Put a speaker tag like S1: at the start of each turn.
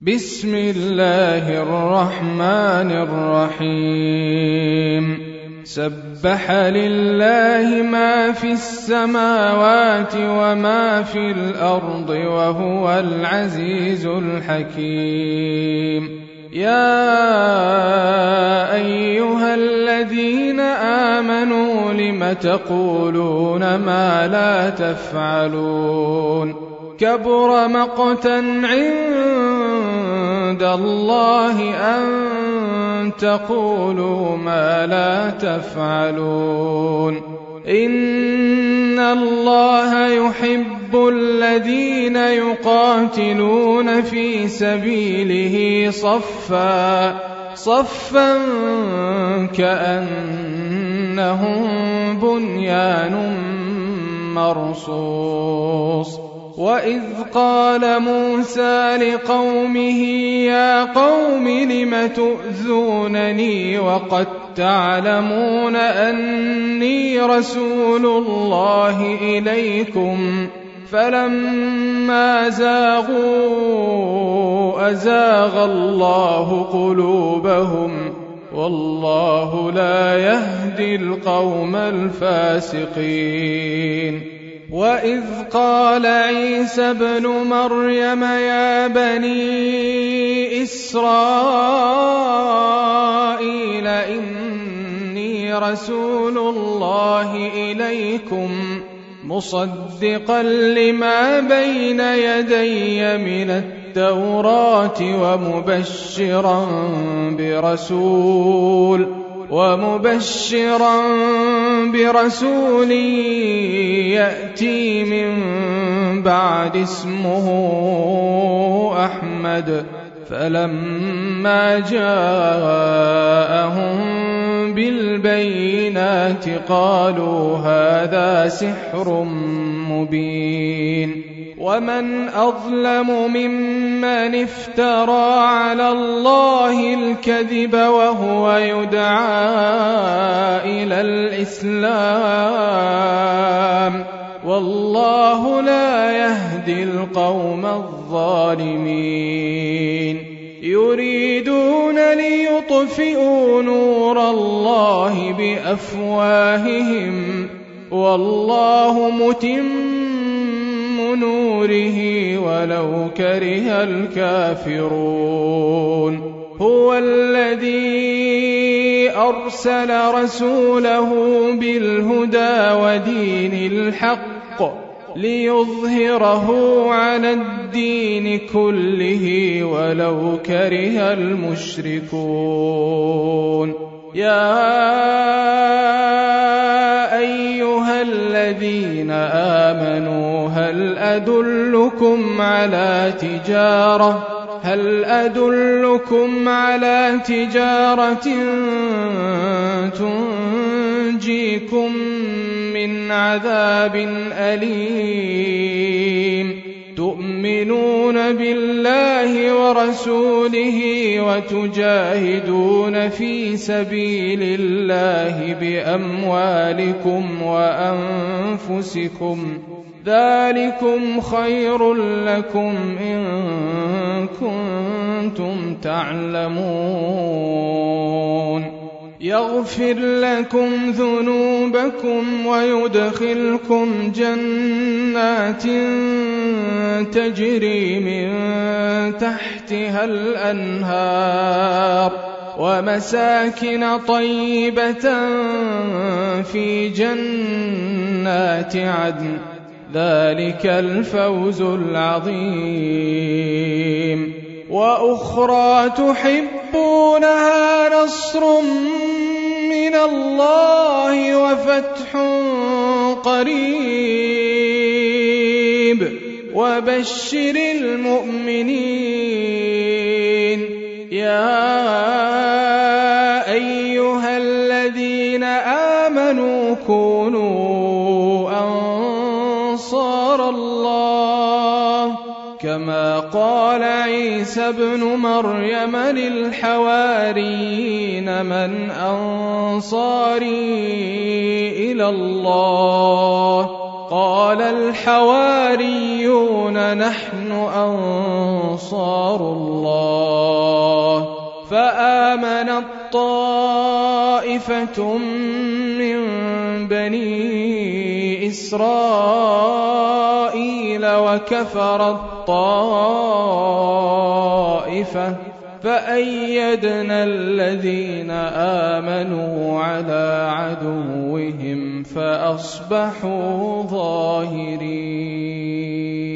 S1: بسم الله الرحمن الرحيم سبح لله ما في السماوات وما في الأرض وهو العزيز الحكيم يا أيها الذين آمنوا لم تقولون ما لا تفعلون كبر مقتا عند الله أن تقولوا ما لا تفعلون إن الله يحب الذين يقاتلون في سبيله صفا كأنهم بنيان مرصوص وإذ قال موسى لقومه يا قوم لم تؤذونني وقد تعلمون أني رسول الله إليكم فلما زاغوا أزاغ الله قلوبهم والله لا يهدي القوم الفاسقين وإذ قال عيسى ابن مريم يا بني إسرائيل إني رسول الله إليكم مصدقا لما بين يدي من التوراة ومبشرا برسول يأتي من بعد اسمه أحمد فلما جاءهم بالبينات قالوا هذا سحر مبين ومن أظلم ممن افترى على الله الكذب وهو يدعى إلى الإسلام والله لا يهدي القوم الظالمين يريدون ليطفئوا نور الله بأفواههم والله متم نوره ولو كره الكافرون هو الذي أرسل رسوله بالهدى ودين الحق ليظهره على الدين كله ولو كره المشركون يا أيها الذين آمنوا هل أدلكم على تجارة تنجيكم من عذاب أليم تؤمنون بالله ورسوله وتجاهدون في سبيل الله بأموالكم وأنفسكم ذلكم خير لكم إن كنتم تعلمون يغفر لكم ذنوبكم ويدخلكم جنات تجري من تحتها الأنهار ومساكن طيبة في جنات عدن ذلك الفوز العظيم وأخرى تحبونها نصر من الله وفتح قريب وبشر المؤمنين يا أيها الذين آمنوا كونوا أنصار الله كما قال عيسى ابن مريم للحواريين من أنصاري إلى الله قال الحواريون نحن أنصار الله فآمنت طائفة من بني إسرائيل وكفرت طائفة فأيدنا الذين آمنوا على عدوهم فأصبحوا ظاهرين.